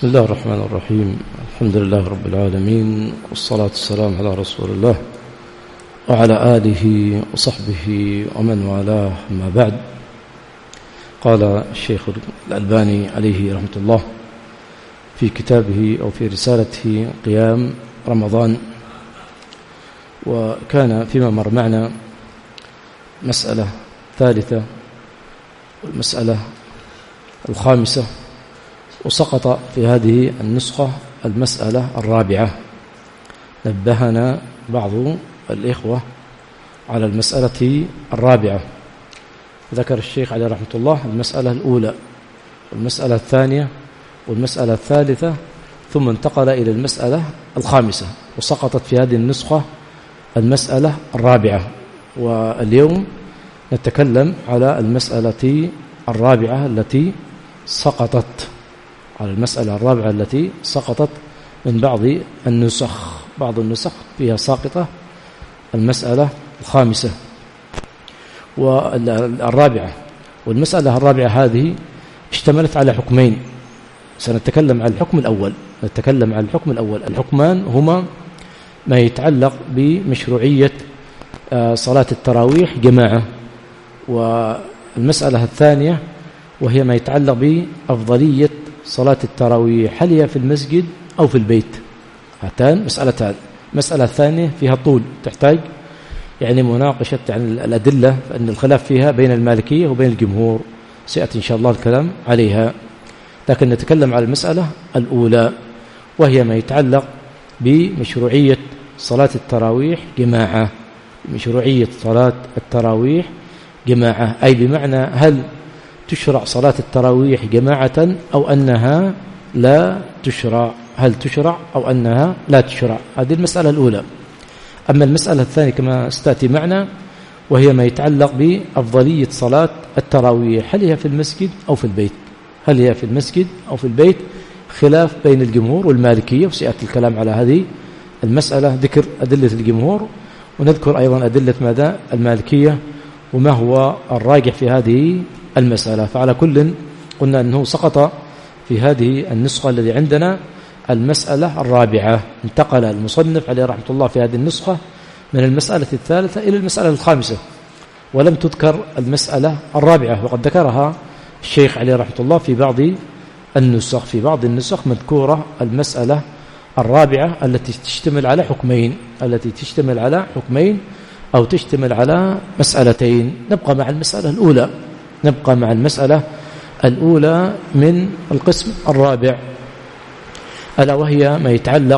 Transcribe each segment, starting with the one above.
بسم الله الرحمن الرحيم. الحمد لله رب العالمين، والصلاة والسلام على رسول الله وعلى آله وصحبه ومن والاه. ما بعد، قال الشيخ الألباني عليه رحمة الله في كتابه أو في رسالته قيام رمضان، وكان فيما مر معنا مسألة ثالثة والمسألة الخامسة، وسقط في هذه النسخة المسألة الرابعة. نبهنا بعض الإخوة على المسألة الرابعة، ذكر الشيخ عليه رحمة الله المسألة الأولى والمسألة الثانية والمسألة الثالثة، ثم انتقل إلى المسألة الخامسة، وسقطت في هذه النسخة المسألة الرابعة. واليوم نتكلم على المسألة الرابعة التي سقطت، على المسألة الرابعة التي سقطت من بعض النسخ. بعض النسخ فيها ساقطة المسألة الخامسة والرابعة. والمسألة الرابعة هذه اشتملت على حكمين، سنتكلم عن الحكم الأول. نتكلم عن الحكم الأول. الحكمان هما ما يتعلق بمشروعية صلاة التراويح جماعة، والمسألة الثانية وهي ما يتعلق بأفضلية صلاة التراويح، هل هي في المسجد أو في البيت. هاتان مسألتان. المسألة الثانية فيها طول، تحتاج يعني مناقشة يعني الأدلة، فإن الخلاف فيها بين المالكية وبين الجمهور، سيأتي إن شاء الله الكلام عليها. لكن نتكلم على المسألة الأولى، وهي ما يتعلق بمشروعية صلاة التراويح جماعة. مشروعية صلاة التراويح جماعة، أي بمعنى هل تشرع صلاة التراويح جماعة أو أنها لا تشرع، هل تشرع أو أنها لا تشرع. هذه المسألة الأولى. أما المسألة الثانية كما ستأتي معنا، وهي ما يتعلق بأفضلية صلاة التراويح، هل هي في المسجد أو في البيت. هل هي في المسجد أو في البيت، خلاف بين الجمهور والمالكية، وسيأتي الكلام على هذه المسألة، ذكر أدلة الجمهور ونذكر أيضا أدلة ماذا المالكية وما هو الراجح في هذه المسألة. فعلى كل قلنا أنه سقط في هذه النسخة الذي عندنا المسألة الرابعة. انتقل المصنف عليه رحمة الله في هذه النسخة من المسألة الثالثة إلى المسألة الخامسة، ولم تذكر المسألة الرابعة، وقد ذكرها الشيخ عليه رحمة الله في بعض النسخ. في بعض النسخ مذكورة المسألة الرابعة التي تشتمل على حكمين، التي تشتمل على حكمين أو تشتمل على مسألتين. نبقى مع المسألة الأولى، نبقى مع المسألة الأولى من القسم الرابع، ألا وهي ما يتعلق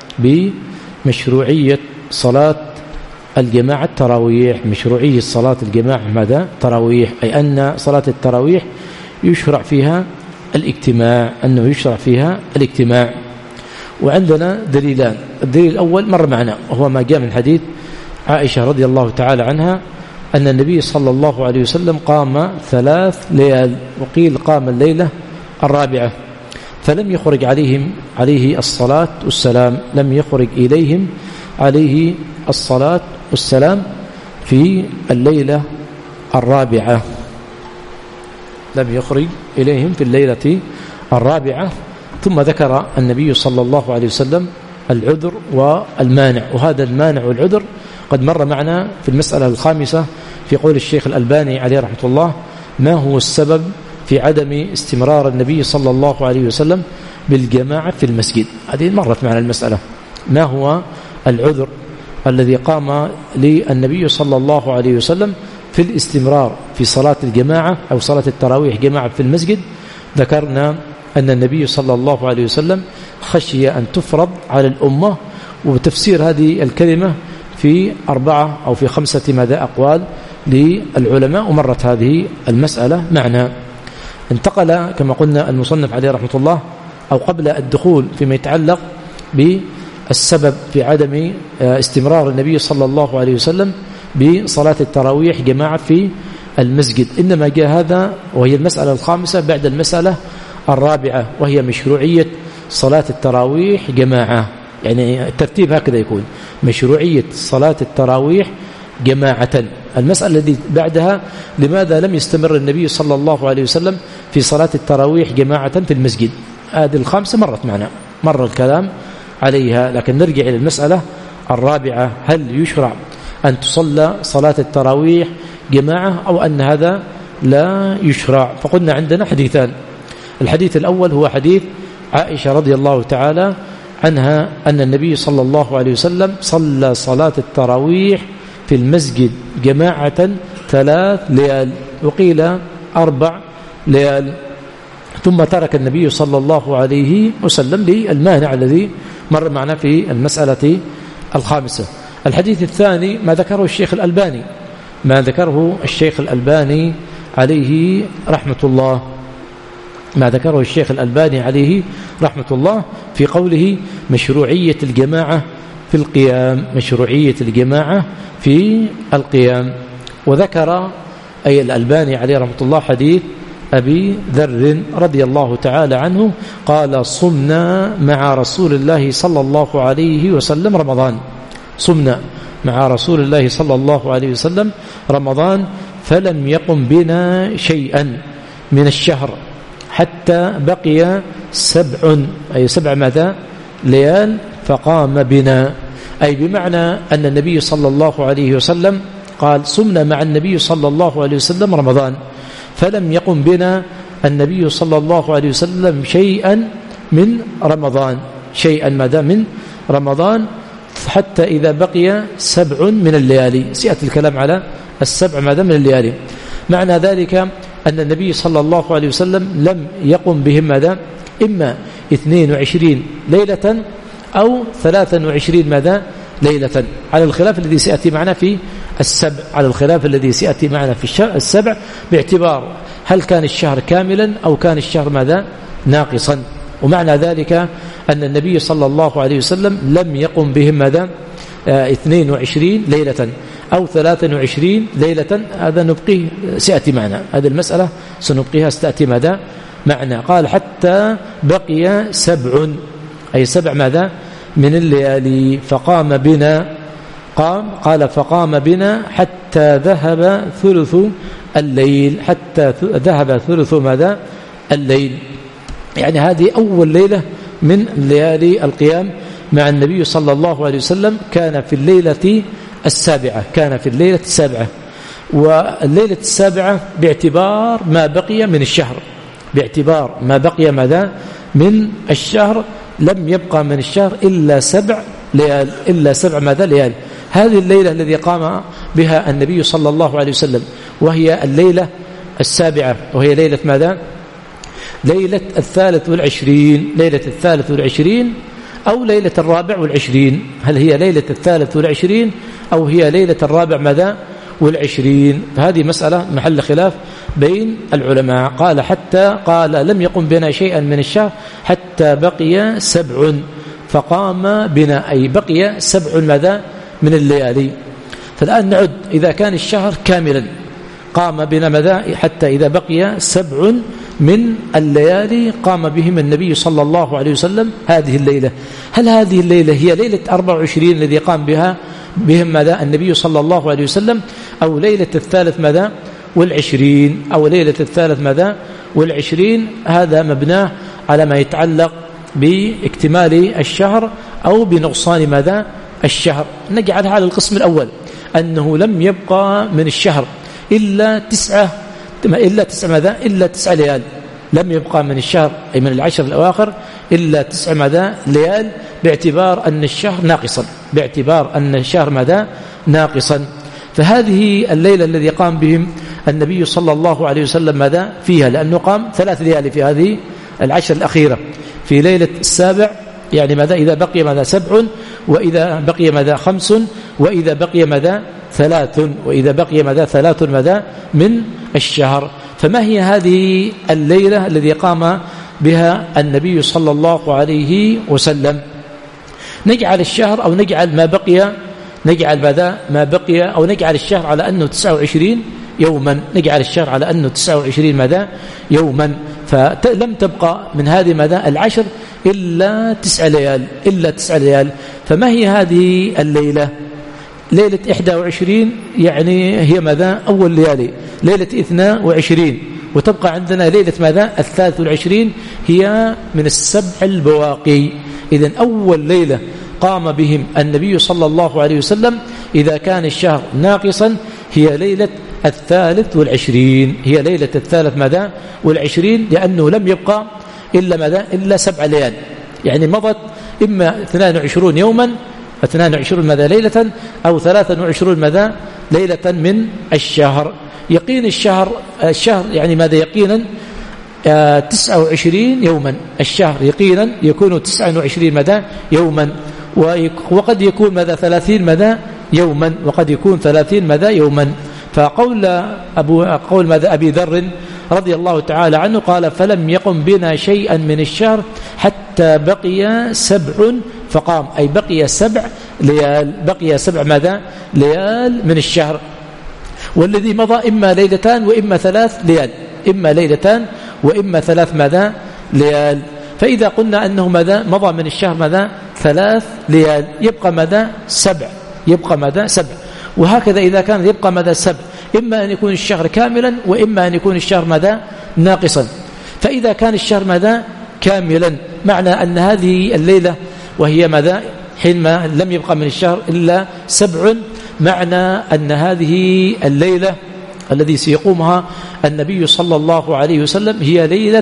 بمشروعية صلاة الجماعة التراويح. مشروعية صلاة الجماعة ماذا؟ تراويح، أي أن صلاة التراويح يشرع فيها الاجتماع، أنه يشرع فيها الاجتماع. وعندنا دليلان. الدليل الأول مر معنا، وهو ما جاء من حديث عائشة رضي الله تعالى عنها أن النبي صلى الله عليه وسلم قام 3 ليال، وقيل قام الليلة الرابعة، فلم يخرج عليه الصلاة والسلام، لم يخرج إليهم عليه الصلاة والسلام في الليلة الرابعة، لم يخرج إليهم في الليلة الرابعة. ثم ذكر النبي صلى الله عليه وسلم العذر والمانع، وهذا المانع والعذر قد مر معنا في المسألة الخامسة في قول الشيخ الألباني عليه رحمة الله: ما هو السبب في عدم استمرار النبي صلى الله عليه وسلم بالجماعة في المسجد. هذه مرت معنا المسألة، ما هو العذر الذي قام للنبي صلى الله عليه وسلم في الاستمرار في صلاة الجماعة أو صلاة التراويح جماعة في المسجد. ذكرنا أن النبي صلى الله عليه وسلم خشي أن تفرض على الأمة، وتفسير هذه الكلمة في 4 أو في 5 ماذا أقوال للعلماء، ومرت هذه المسألة معنا. انتقل كما قلنا المصنف عليه رحمة الله، أو قبل الدخول فيما يتعلق بالسبب في عدم استمرار النبي صلى الله عليه وسلم بصلاة التراويح جماعة في المسجد، إنما جاء هذا وهي المسألة الخامسة بعد المسألة الرابعة، وهي مشروعية صلاة التراويح جماعة. يعني الترتيب هكذا يكون: مشروعية صلاة التراويح جماعة. المسألة التي بعدها: لماذا لم يستمر النبي صلى الله عليه وسلم في صلاة التراويح جماعة في المسجد؟ هذه الخامسة مرت معنا، مر الكلام عليها. لكن نرجع إلى المسألة الرابعة: هل يشرع أن تصلى صلاة التراويح جماعة أو أن هذا لا يشرع؟ فقلنا عندنا حديثان. الحديث الأول هو حديث عائشة رضي الله تعالى عنها أن النبي صلى الله عليه وسلم صلى صلاة التراويح في المسجد جماعة 3 ليال، وقيل 4 ليال، ثم ترك النبي صلى الله عليه وسلم للمانع الذي مر معنا في المسألة الخامسة. الحديث الثاني ما ذكره الشيخ الألباني عليه رحمة الله، ما ذكره الشيخ الألباني عليه رحمة الله في قوله مشروعية الجماعة في القيام، مشروعية الجماعة في القيام. وذكر أي الألباني عليه رحمة الله حديث أبي ذر رضي الله تعالى عنه قال: صمنا مع رسول الله صلى الله عليه وسلم رمضان، صمنا مع رسول الله صلى الله عليه وسلم رمضان فلم يقم بنا شيئا من الشهر حتى بقي 7 ليال فقام بنا، أي بمعنى أن النبي صلى الله عليه وسلم قال: صمنا مع النبي صلى الله عليه وسلم رمضان فلم يقم بنا النبي صلى الله عليه وسلم شيئا من رمضان، شيئا من رمضان حتى إذا بقي 7 من الليالي. سيأتي الكلام على 7 من الليالي. معنى ذلك أن النبي صلى الله عليه وسلم لم يقم بهم إما 22 ليلة أو 23 ليلة، على الخلاف الذي سيأتي معنا في 7، على الخلاف الذي سيأتي معنا في 7 باعتبار هل كان الشهر كاملا أو كان الشهر ناقصا. ومعنى ذلك أن النبي صلى الله عليه وسلم لم يقم بهم 22 ليلة أو 23 ليلة. هذا نبقيه سيأتي معنا، هذه المسألة سنبقيها ستأتي معنا. قال: حتى بقي 7، أي 7 من الليالي فقام بنا، قال فقام بنا حتى ذهب ثلث الليل، حتى ذهب ثلث الليل. يعني هذه أول ليلة من ليالي القيام مع النبي صلى الله عليه وسلم، كان في الليلة السابعة، والليلة السابعة باعتبار ما بقي من الشهر، باعتبار ما بقي من الشهر لم يبقى من الشهر إلا 7 ليال، إلا 7 ليال. هذه الليلة الذي قام بها النبي صلى الله عليه وسلم وهي الليلة السابعة، وهي ليلة ليلة 23، ليلة 23 أو ليلة 24. هل هي ليلة 23 أو هي ليلة 24؟ هذه مسألة محل خلاف بين العلماء. قال لم يقم بنا شيئا من الشهر حتى بقي 7 فقام بنا، أي بقي 7 من الليالي. فالآن نعد إذا كان الشهر كاملا قام بنا حتى إذا بقي 7 من الليالي قام بهم النبي صلى الله عليه وسلم هذه الليلة. هل هذه الليلة هي ليلة 24 الذي قام بهم النبي صلى الله عليه وسلم، أو ليلة 23 أو ليلة 23؟ هذا مبناه على ما يتعلق باكتمال الشهر أو بنقصان الشهر. نجعلها على القسم الأول، أنه لم يبقى من الشهر إلا 9 ليال، لم يبقى من الشهر أي من العشر الأواخر إلا 9 ليال، باعتبار أن الشهر ناقصا. فهذه الليلة الذي قام بهم النبي صلى الله عليه وسلم فيها، لأنه قام 3 ليالي في هذه العشر الأخيرة، في ليلة السابع يعني إذا بقي 7، وإذا بقي 5، وإذا بقي 3، وإذا بقي 3 من الشهر. فما هي هذه الليلة الذي قام بها النبي صلى الله عليه وسلم؟ نجعل الشهر أو نجعل ما بقي أو نجعل الشهر على أنه 29 يوما، نجعل الشهر على أنه 29 يوما، فلم تبقى من هذه العشر إلا 9 ليال. فما هي هذه الليلة؟ ليلة 21 يعني هي أول ليالي، ليلة 22 وتبقى عندنا ليلة ماذا 23 هي من 7 البواقي. إذن أول ليلة قام بهم النبي صلى الله عليه وسلم إذا كان الشهر ناقصا هي ليلة 23، هي ليلة 23 لأنه لم يبقى إلا ماذا إلا 7 ليال، يعني مضت إما 22 يوما 22 ماذا ليلة أو 23 ماذا ليلة من الشهر. يقين الشهر يعني ماذا يقينا 29 يوما، الشهر يقينا يكون 29 ماذا يوما، وقد يكون ماذا 30 ماذا يوما، وقد يكون 30 ماذا يوما. فقول ماذا أبي ذر رضي الله تعالى عنه قال فلم يقم بنا شيئا من الشهر حتى بقي 7 فقام، أي بقي 7 ليال، بقي 7 ماذا ليال من الشهر. والذي مضى إما ليلتان وإما 3 ليال، إما ليلتان وإما 3 ماذا ليال. فإذا قلنا أنه ماذا مضى من الشهر ماذا 3 ليال يبقى ماذا 7، يبقى ماذا 7. وهكذا إذا كان يبقى ماذا 7، إما أن يكون الشهر كاملا وإما أن يكون الشهر ماذا ناقصا. فإذا كان الشهر ماذا كاملا معنى أن هذه الليلة وهي ماذا حينما لم يبقى من الشهر إلا 7، معنى أن هذه الليلة الذي سيقومها النبي صلى الله عليه وسلم هي ليلة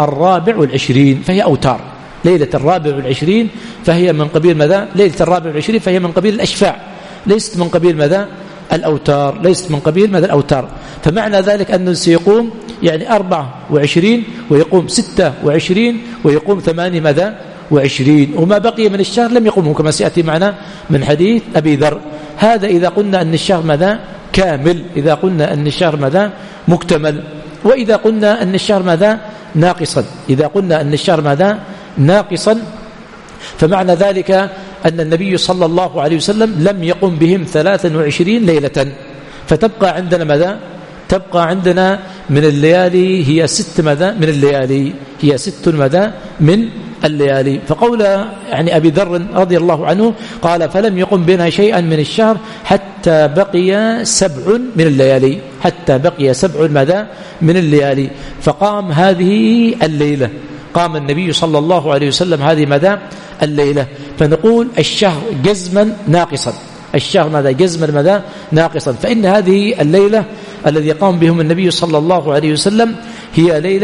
24، فهي أوتار. ليلة 24 فهي من قبيل ماذا ليلة 24 فهي من قبيل الأشفاع، ليست من قبيل ماذا الأوتار، ليست من قبيل ماذا الأوتار. فمعنى ذلك أنه سيقوم يعني 24 ويقوم 26 ويقوم 8 ماذا 20، وما بقي من الشهر لم يقومه كما سيأتي معنا من حديث أبي ذر. هذا إذا قلنا أن الشهر ماذا كامل، إذا قلنا أن الشهر ماذا مكتمل. وإذا قلنا أن الشهر ماذا ناقصا، إذا قلنا أن الشهر ماذا ناقصا فمعنى ذلك أن النبي صلى الله عليه وسلم لم يقم بهم 23 ليلة، فتبقى عندنا ماذا تبقى عندنا من الليالي هي 6 ماذا من الليالي، هي 6 ماذا من الليالي. فقول يعني أبي ذر رضي الله عنه قال فلم يقم بنا شيئا من الشهر حتى بقي 7 من الليالي، حتى بقي 7 ماذا من الليالي. فقام هذه الليلة، قام النبي صلى الله عليه وسلم هذه ماذا الليلة. فنقول الشهر جزما ناقصا، الشهر ماذا جزما ماذا ناقصا. فإن هذه الليلة الذي قام بهم النبي صلى الله عليه وسلم هي ليلة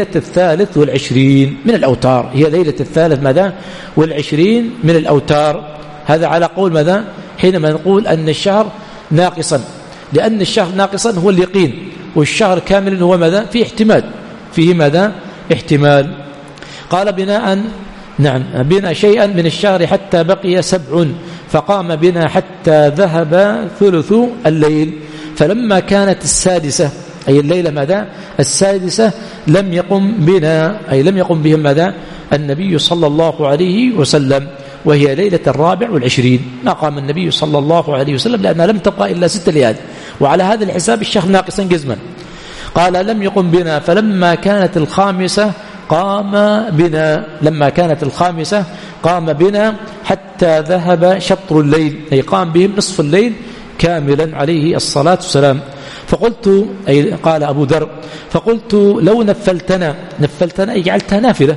23 من الأوتار، هي ليلة 23 من الأوتار. هذا على قول ماذا حينما نقول أن الشهر ناقصا، لأن الشهر ناقصا هو اليقين، والشهر كامل هو ماذا فيه احتمال، فيه ماذا احتمال. قال بنا شيئا من الشهر حتى بقي 7 فقام بنا حتى ذهب ثلث الليل. فلما كانت 6 أي الليلة ماذا 6 لم يقم بنا، أي لم يقم بهم ماذا النبي صلى الله عليه وسلم، وهي ليلة 24 ما قام النبي صلى الله عليه وسلم لأنها لم تبقى إلا 6 ليال، وعلى هذا الحساب الشهر ناقصا جزما. قال لم يقم بنا فلما كانت 5 قام بنا، لما كانت 5 قام بنا حتى ذهب شطر الليل، أي قام بهم نصف الليل كاملا عليه الصلاة والسلام. فقلت أي قال أبو ذر فقلت لو نفلتنا أي جعلتها نافلة،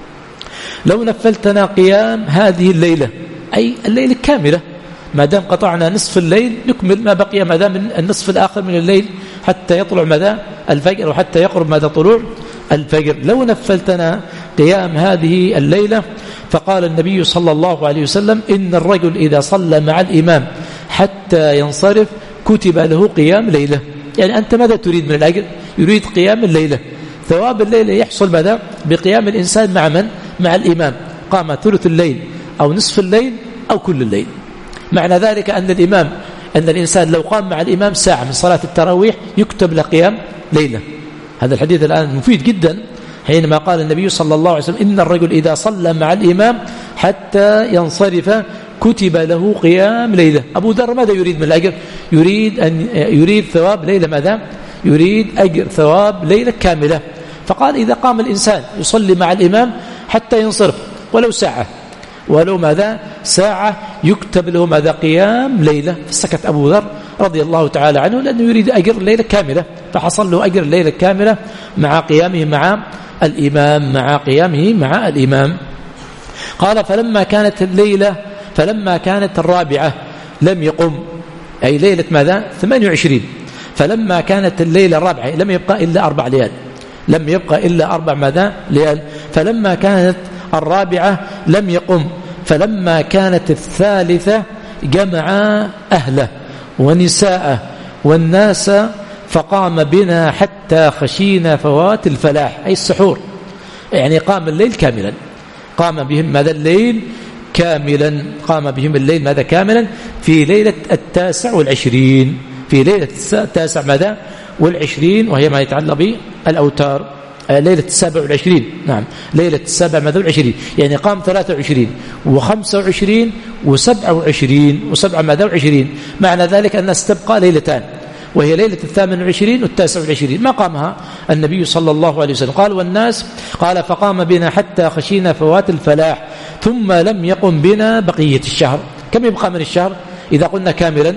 لو نفلتنا قيام هذه الليلة أي الليلة الكاملة، ما دام قطعنا نصف الليل نكمل ما بقي ماذا من النصف الآخر من الليل حتى يطلع ماذا الفجر وحتى يقرب ماذا طلوع الفجر. لو نفلتنا قيام هذه الليلة. فقال النبي صلى الله عليه وسلم إن الرجل إذا صلى مع الإمام حتى ينصرف كتب له قيام ليلة. يعني أنت ماذا تريد من الأجر؟ يريد قيام الليلة، ثواب الليلة يحصل ماذا بقيام الإنسان مع من؟ مع الإمام، قام ثلث الليل أو نصف الليل أو كل الليل. معنى ذلك أن الإنسان لو قام مع الإمام ساعة من صلاة التراويح يكتب له قيام ليلة. هذا الحديث الآن مفيد جدا حينما قال النبي صلى الله عليه وسلم إن الرجل إذا صلى مع الإمام حتى ينصرف كتب له قيام ليلة. أبو ذر ماذا يريد من الأجر؟ يريد ثواب ليلة ماذا؟ يريد أجر ثواب ليلة كاملة. فقال إذا قام الإنسان يصلي مع الإمام حتى ينصرف ولو ساعة، ولو ماذا ساعة يكتب له ماذا قيام ليلة. فسكت أبو ذر رضي الله تعالى عنه، لأنه يريد أجر الليلة كاملة، فحصل له أجر الليلة كاملة مع قيامه مع قيامه مع الإمام. قال فلما كانت الرابعة لم يقم، أي ليلة ماذا؟ 28. فلما كانت الليلة الرابعة لم يبقى إلا 4 ليال، لم يبقى إلا 4 ماذا؟ ليال. فلما كانت الرابعة لم يقم، فلما كانت الثالثة جمع أهله ونساءه والناس فقام بنا حتى خشينا فوات الفلاح، أي السحور، يعني قام الليل كاملا، قام بهم ماذا؟ الليل كاملا، قام بهم الليل ماذا؟ كاملا في ليلة 29، في ليلة 9 ماذا؟ والعشرين، وهي ما يتعلق بالأوتار، ليلة 27. نعم، ليلة 27، يعني قام 23 و25 و27 و7 ماذا؟ و20. معنى ذلك أن تبقى ليلتان، وهي ليلة 28 و29 ما قامها النبي صلى الله عليه وسلم. قال والناس، قال فقام بنا حتى خشينا فوات الفلاح ثم لم يقم بنا بقية الشهر. كم يبقى من الشهر إذا قلنا كاملا؟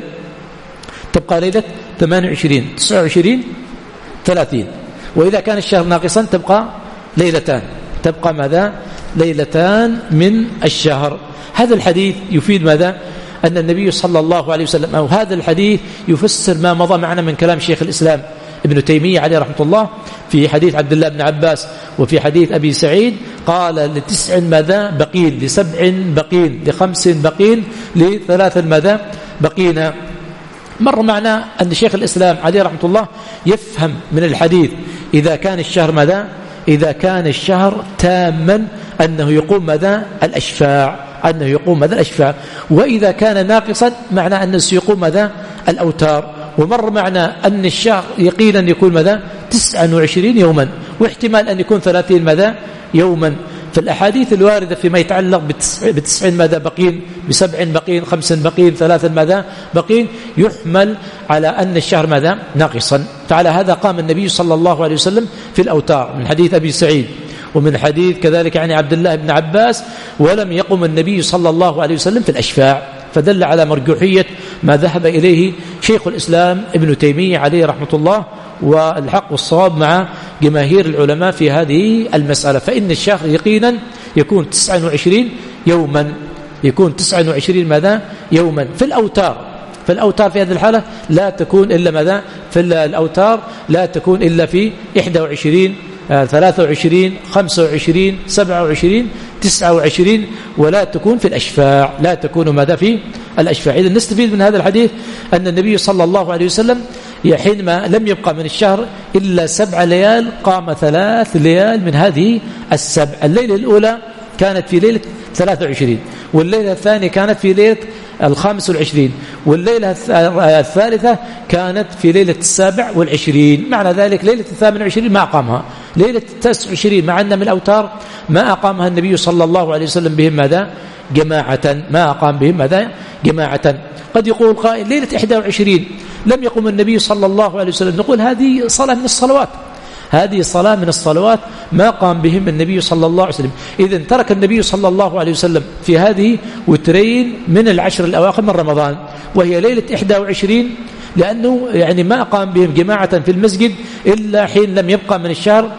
تبقى ليلة 28 29 30. وإذا كان الشهر ناقصا تبقى ليلتان، تبقى ماذا؟ ليلتان من الشهر. هذا الحديث يفيد ماذا؟ أن النبي صلى الله عليه وسلم، أو هذا الحديث يفسر ما مضى معنا من كلام شيخ الإسلام ابن تيمية عليه رحمة الله في حديث عبد الله بن عباس وفي حديث أبي سعيد. قال ل9 ماذا؟ بقين، ل7 بقين، ل5 بقين، ل3 ماذا؟ بقين. مر معنا أن شيخ الإسلام عليه رحمة الله يفهم من الحديث إذا كان الشهر ماذا؟ إذا كان الشهر تاما أنه يقوم ماذا؟ الأشفاع، أنه يقوم ماذا؟ الأشفاع. وإذا كان ناقصا معنى أنه سيقوم ماذا؟ الأوتار. ومر معنا أن الشهر يقينا يكون ماذا؟ 29 يوما، واحتمال أن يكون 30 ماذا؟ يوما. فالأحاديث الواردة فيما يتعلق ب9 ماذا؟ بقين، ب7 بقين، 5 بقين، 3 ماذا؟ بقين، يحمل على أن الشهر ماذا؟ ناقصا. فعلى هذا قام النبي صلى الله عليه وسلم في الأوتار من حديث أبي سعيد، ومن حديث كذلك يعني عبد الله بن عباس، ولم يقم النبي صلى الله عليه وسلم في الأشفاع. فدل على مرجوحية ما ذهب إليه شيخ الإسلام ابن تيمية عليه رحمة الله، والحق والصواب مع جماهير العلماء في هذه المسألة. فإن الشهر يقينا يكون 29 يوما، يكون 29 ماذا؟ يوما. في الأوتار، في الأوتار في هذه الحالة لا تكون إلا ماذا؟ في الأوتار لا تكون إلا في 21 23 25 27 29، ولا تكون في الأشفاع، لا تكون ماذا؟ في الأشفاع. إذن نستفيد من هذا الحديث أن النبي صلى الله عليه وسلم حينما لم يبقى من الشهر إلا 7 ليال قام 3 ليال من هذه ال7. الليلة الأولى كانت في ليلة 23، والليلة الثانية كانت في ليلة 25، والليلة الثالثة كانت في ليلة 27. معنى ذلك ليلة 28 ما أقامها، ليلة 29 مع أن من الأوتار ما أقامها النبي صلى الله عليه وسلم بهم ماذا؟ جماعة، ما أقام بهم ماذا؟ جماعة. قد يقول قائل ليلة 21 لم يقم النبي صلى الله عليه وسلم، نقول هذه صلاة من الصلوات، هذه صلاة من الصلوات ما قام بهم النبي صلى الله عليه وسلم. إذن ترك النبي صلى الله عليه وسلم في هذه وترين من العشر الأواخر من رمضان، وهي ليلة 21، لأنه يعني ما قام بهم جماعة في المسجد إلا حين لم يبقى من الشهر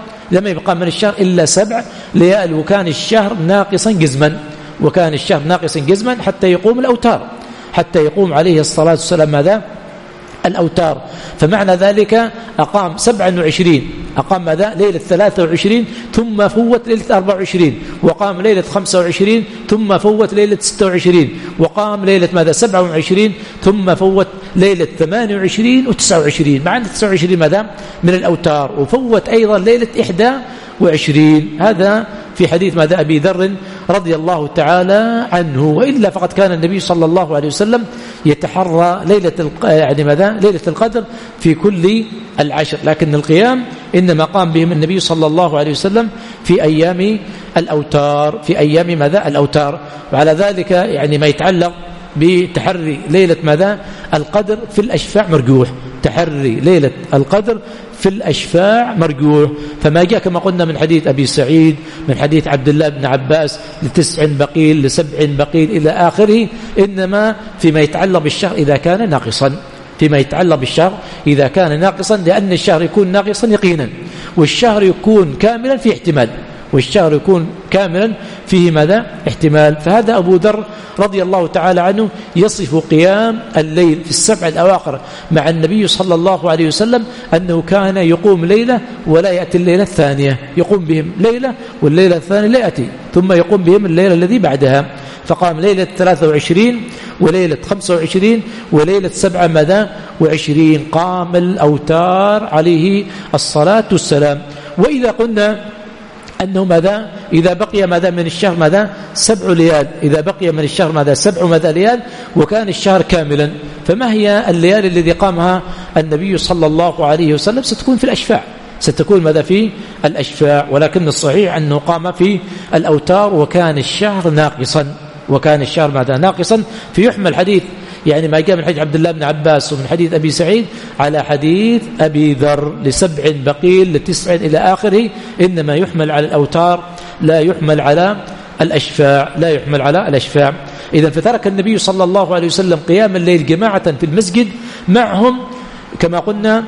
إلا 7 ليال، وكان الشهر ناقصا جزما، وكان الشهر ناقصا جزما حتى يقوم الأوتار، حتى يقوم عليه الصلاة والسلام ماذا؟ الأوتار. فمعنى ذلك أقام 27، أقام ماذا؟ ليلة 23 ثم فوت ليلة 24، وقام ليلة 25 ثم فوت ليلة 26، وقام ليلة ماذا؟ 27 ثم فوت ليلة 28 و29، مع أن 29 ماذا؟ من الأوتار، وفوت أيضا ليلة 21. هذا في حديث ماذا؟ أبي ذر رضي الله تعالى عنه. وإلا فقد كان النبي صلى الله عليه وسلم يتحرى يعني ماذا؟ ليلة القدر في كل العشر، لكن القيام إنما قام بهم النبي صلى الله عليه وسلم في أيام الأوتار، في أيام ماذا؟ الأوتار. وعلى ذلك يعني ما يتعلق بتحري ليلة ماذا؟ القدر في الأشفاع مرجوح، تحري ليلة القدر في الأشفاع مرجوح. فما جاء كما قلنا من حديث أبي سعيد، من حديث عبد الله بن عباس، ل9 بقيل ل7 بقيل إلى آخره، إنما فيما يتعلق بالشهر إذا كان ناقصا، فيما يتعلق بالشهر إذا كان ناقصا، لأن الشهر يكون ناقصا يقينا، والشهر يكون كاملا في احتمال، والشهر يكون كاملا فيه ماذا؟ احتمال. فهذا أبو ذر رضي الله تعالى عنه يصف قيام الليل في السبع الأواخر مع النبي صلى الله عليه وسلم أنه كان يقوم ليلة ولا يأتي الليلة الثانية، يقوم بهم ليلة والليلة الثانية لا يأتي، ثم يقوم بهم الليلة الذي بعدها. فقام ليلة 23 وليلة 25 وليلة 27 قام الأوتار عليه الصلاة والسلام. وإذا قلنا أنه ماذا؟ إذا بقي ماذا من الشهر ماذا؟ 7 ليال، إذا بقي من الشهر ماذا؟ 7 ماذا ليال، وكان الشهر كاملا، فما هي الليالي الذي قامها النبي صلى الله عليه وسلم؟ ستكون في الأشفاع، ستكون ماذا؟ في الأشفاع. ولكن الصحيح أنه قام في الأوتار وكان الشهر ناقصا، وكان الشهر ماذا؟ ناقصا. فيحمل حديث يعني ما جاء من حديث عبد الله بن عباس ومن حديث أبي سعيد على حديث أبي ذر ل7 بقيل ل9 إلى آخره، إنما يحمل على الأوتار لا يحمل على الأشفاع، لا يحمل على الأشفاع. إذن فترك النبي صلى الله عليه وسلم قيام الليل جماعة في المسجد معهم كما قلنا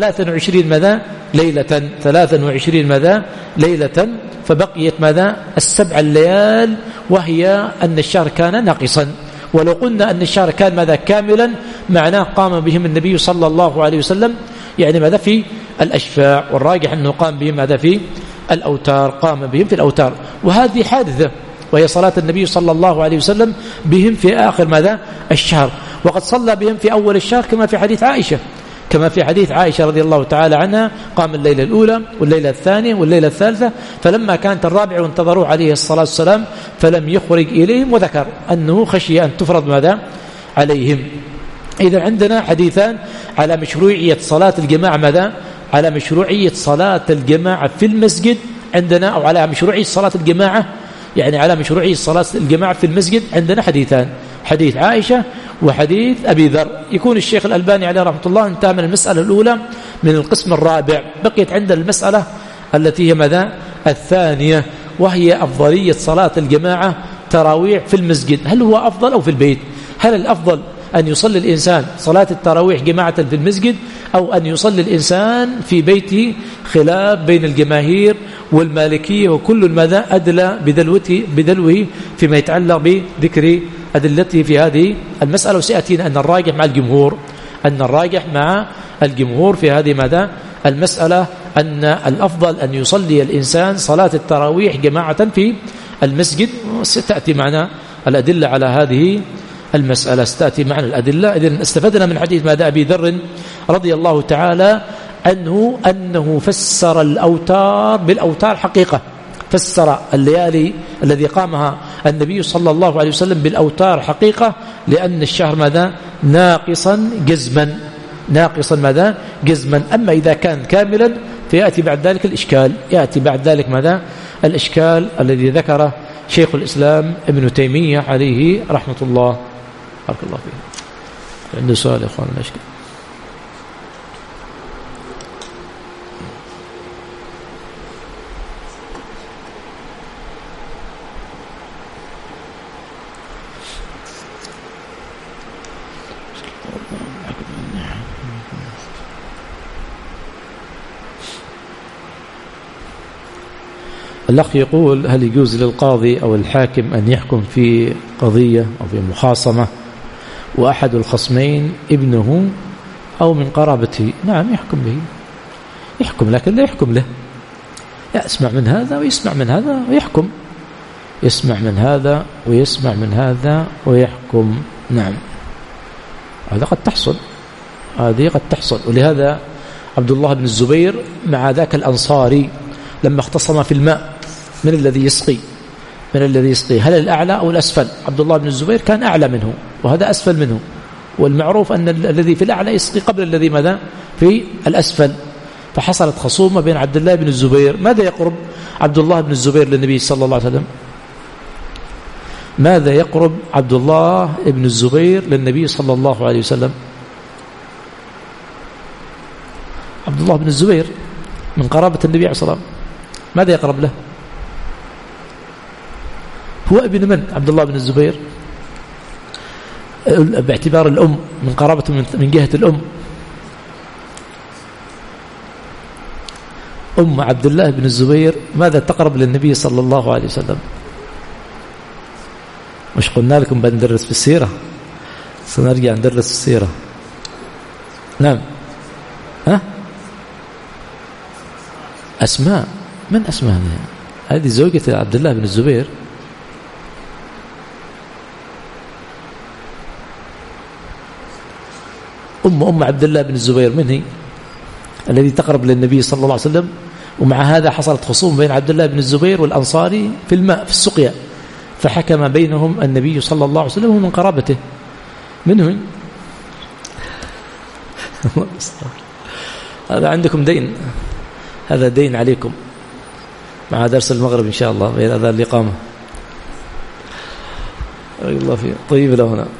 23 ماذا؟ ليلة، 23 ماذا؟ ليلة. فبقيت ماذا؟ 7 الليال، وهي أن الشهر كان ناقصا. ولو قلنا أن الشهر كان ماذا؟ كاملا، معناه قام بهم النبي صلى الله عليه وسلم يعني ماذا؟ في الأشفاع، والراجح أنه قام بهم ماذا؟ في الأوتار، قام بهم في الأوتار. وهذه حادثة، وهي صلاة النبي صلى الله عليه وسلم بهم في آخر ماذا؟ الشهر. وقد صلى بهم في أول الشهر كما في حديث عائشة، كما في حديث عائشة رضي الله تعالى عنها، قام الليلة الأولى والليلة الثانية والليلة الثالثة، فلما كانت الرابعة وانتظروا عليه الصلاة والسلام فلم يخرج إليهم، وذكر أنه خشي أن تفرض ماذا؟ عليهم. إذا عندنا حديثان على مشروعية صلاة الجماعة ماذا؟ على مشروعية صلاة الجماعة في المسجد عندنا، أو على مشروعية صلاة الجماعة يعني على مشروعية صلاة الجماعة في المسجد عندنا حديثان، حديث عائشة وحديث أبي ذر. يكون الشيخ الألباني عليه رحمة الله انتهى من المسألة الأولى من القسم الرابع، بقيت عندنا المسألة التي هي ماذا؟ الثانية، وهي أفضلية صلاة الجماعة تراويح في المسجد. هل هو أفضل أو في البيت؟ هل الأفضل أن يصلي الإنسان صلاة التراويح جماعة في المسجد، أو أن يصلي الإنسان في بيته؟ خلاف بين الجماهير والمالكية، وكل ماذا؟ أدلى بدلوه فيما يتعلق بذكر أدلته في هذه المسألة. وسيأتينا أن الراجح مع الجمهور، أن الراجح مع الجمهور في هذه ماذا؟ المسألة، أن الأفضل أن يصلي الإنسان صلاة التراويح جماعة في المسجد. وستأتي معنا الأدلة على هذه المسألة، ستأتي معنا الأدلة. إذن استفدنا من حديث ماذا؟ أبي ذر رضي الله تعالى عنه أنه فسر الأوتار بالأوتار حقيقة، فسر الليالي الذي قامها النبي صلى الله عليه وسلم بالأوتار حقيقة، لأن الشهر ماذا؟ ناقصا جزما، ناقصا ماذا؟ جزما. أما إذا كان كاملا فيأتي بعد ذلك الإشكال، يأتي بعد ذلك ماذا؟ الإشكال الذي ذكره شيخ الإسلام ابن تيمية عليه رحمة الله. بارك الله فيك. عنده سؤال يا أخوان؟ الإشكال الأخ يقول: هل يجوز للقاضي أو الحاكم أن يحكم في قضية أو في مخاصمة وأحد الخصمين ابنه أو من قرابته؟ نعم يحكم به، يحكم، لكن لا يحكم له، يسمع من هذا ويسمع من هذا ويحكم، يسمع من هذا ويسمع من هذا ويحكم. نعم هذا قد تحصل، هذه قد تحصل. ولهذا عبد الله بن الزبير مع ذاك الأنصاري لما اختصم في الماء، من الذي يسقي؟ من الذي يسقي؟ هل الأعلى أو الأسفل؟ عبد الله بن الزبير كان أعلى منه وهذا أسفل منه، والمعروف أن الذي في الأعلى يسقي قبل الذي ماذا؟ في الأسفل. فحصلت خصومة بين عبد الله بن الزبير. ماذا يقرب عبد الله بن الزبير للنبي صلى الله عليه وسلم؟ ماذا يقرب عبد الله بن الزبير للنبي صلى الله عليه وسلم؟ عبد الله بن الزبير من قرابة النبي عليه الصلاة والسلام، ماذا يقرب له؟ هو ابن من عبد الله بن الزبير؟ باعتبار الأم من قرابة من جهة الأم. أم عبد الله بن الزبير ماذا تقرب للنبي صلى الله عليه وسلم؟ مش قلنا لكم بندرس في السيرة، سنرجع ندرس السيرة. نعم. ها؟ أسماء. من أسماء؟ هذه زوجة عبد الله بن الزبير. أم عبد الله بن الزبير من هي؟ الذي تقرب للنبي صلى الله عليه وسلم، ومع هذا حصلت خصوم بين عبد الله بن الزبير والأنصاري في الماء في السقيا، فحكم بينهم النبي صلى الله عليه وسلم من قرابته. منهم هذا عندكم دين، هذا دين عليكم مع درس المغرب إن شاء الله بين هذا الإقامة. الله فيه طيب له هنا.